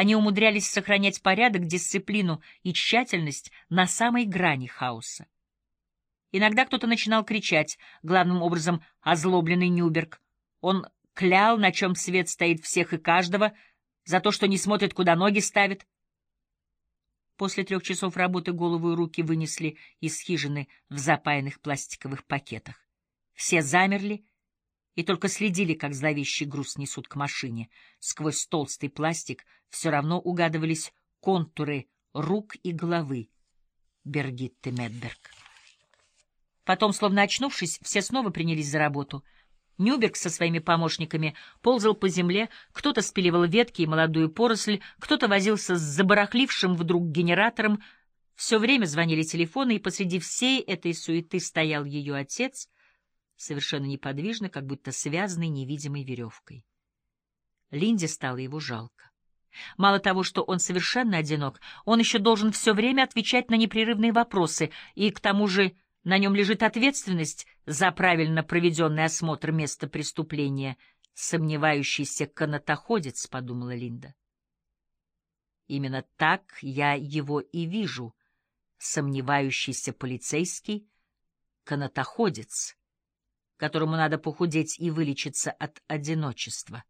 Они умудрялись сохранять порядок, дисциплину и тщательность на самой грани хаоса. Иногда кто-то начинал кричать, главным образом озлобленный Нюберг. Он клял, на чем свет стоит всех и каждого, за то, что не смотрит, куда ноги ставит. После 3 часов работы голову и руки вынесли из хижины в запаянных пластиковых пакетах. Все замерли и только следили, как зловещий груз несут к машине. Сквозь толстый пластик все равно угадывались контуры рук и головы Бергитты Медберг. Потом, словно очнувшись, все снова принялись за работу. Нюберг со своими помощниками ползал по земле, кто-то спиливал ветки и молодую поросль, кто-то возился с забарахлившим вдруг генератором. Все время звонили телефоны, и посреди всей этой суеты стоял ее отец, совершенно неподвижно, как будто связанный невидимой веревкой. Линде стало его жалко. Мало того, что он совершенно одинок, он еще должен все время отвечать на непрерывные вопросы, и к тому же на нем лежит ответственность за правильно проведенный осмотр места преступления. Сомневающийся канатоходец, — подумала Линда. Именно так я его и вижу, сомневающийся полицейский канатоходец, которому надо похудеть и вылечиться от одиночества.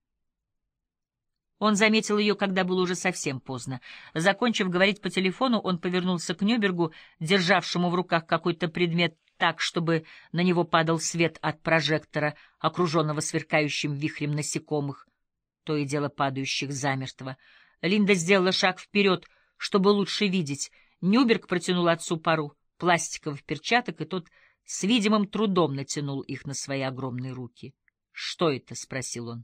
Он заметил ее, когда было уже совсем поздно. Закончив говорить по телефону, он повернулся к Нюбергу, державшему в руках какой-то предмет так, чтобы на него падал свет от прожектора, окруженного сверкающим вихрем насекомых, то и дело падающих замертво. Линда сделала шаг вперед, чтобы лучше видеть. Нюберг протянул отцу пару пластиковых перчаток, и тот с видимым трудом натянул их на свои огромные руки. — Что это? — спросил он.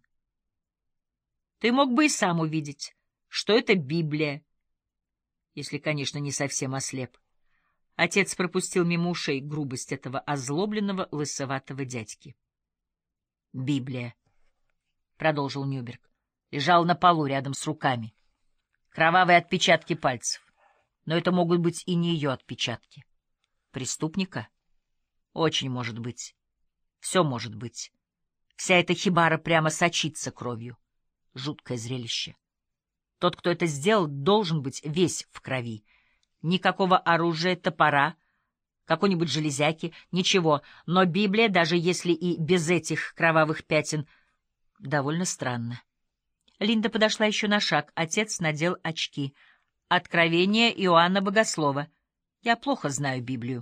— Ты мог бы и сам увидеть, что это Библия, если, конечно, не совсем ослеп. Отец пропустил мимо ушей грубость этого озлобленного лысоватого дядьки. — Библия, — продолжил Нюберг, — лежала на полу рядом с руками. Кровавые отпечатки пальцев. Но это могут быть и не ее отпечатки. Преступника? Очень может быть. Все может быть. Вся эта хибара прямо сочится кровью. Жуткое зрелище. Тот, кто это сделал, должен быть весь в крови. Никакого оружия, топора, какой-нибудь железяки, ничего. Но Библия, даже если и без этих кровавых пятен, довольно странно. Линда подошла еще на шаг. Отец надел очки. Откровение Иоанна Богослова. Я плохо знаю Библию.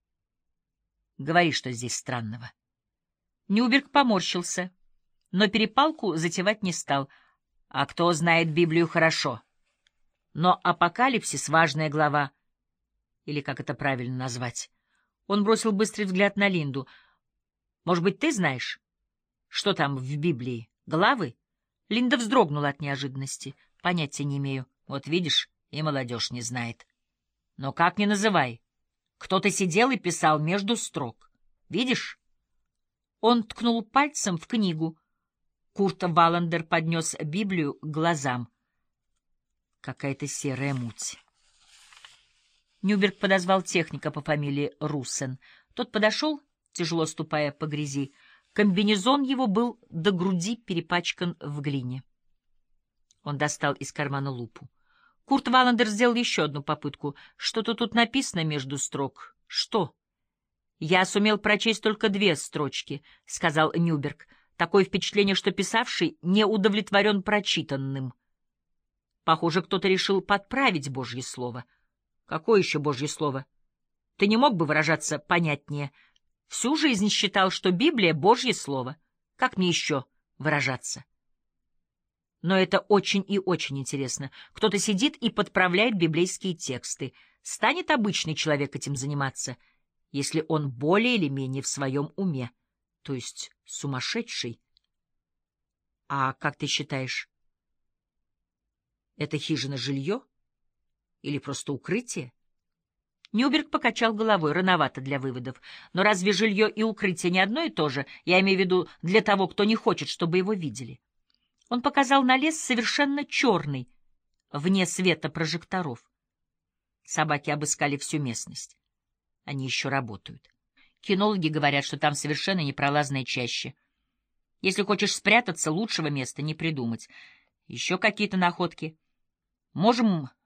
Говори, что здесь странного. Нюберг поморщился, но перепалку затевать не стал. А кто знает Библию хорошо? Но Апокалипсис — важная глава. Или как это правильно назвать? Он бросил быстрый взгляд на Линду. Может быть, ты знаешь, что там в Библии? Главы? Линда вздрогнула от неожиданности. Понятия не имею. Вот видишь, и молодежь не знает. Но как ни называй. Кто-то сидел и писал между строк. Видишь? Он ткнул пальцем в книгу. Курт Валлендер поднес Библию к глазам. Какая-то серая муть. Нюберг подозвал техника по фамилии Руссен. Тот подошел, тяжело ступая по грязи. Комбинезон его был до груди перепачкан в глине. Он достал из кармана лупу. Курт Валлендер сделал еще одну попытку. Что-то тут написано между строк. Что? Я сумел прочесть только 2 строчки, — сказал Нюберг. Такое впечатление, что писавший не удовлетворен прочитанным. Похоже, кто-то решил подправить Божье слово. Какое еще Божье слово? Ты не мог бы выражаться понятнее? Всю жизнь считал, что Библия — Божье слово. Как мне еще выражаться? Но это очень и очень интересно. Кто-то сидит и подправляет библейские тексты. Станет обычный человек этим заниматься, если он более или менее в своем уме, то есть сумасшедший. А как ты считаешь, это хижина жилье или просто укрытие? Нюберг покачал головой. Рановато для выводов. Но разве жилье и укрытие не одно и то же? Я имею в виду для того, кто не хочет, чтобы его видели. Он показал на лес совершенно черный, вне света прожекторов. Собаки обыскали всю местность. Они еще работают. Кинологи говорят, что там совершенно непролазное чаще. Если хочешь спрятаться, лучшего места не придумать. Еще какие-то находки. Можем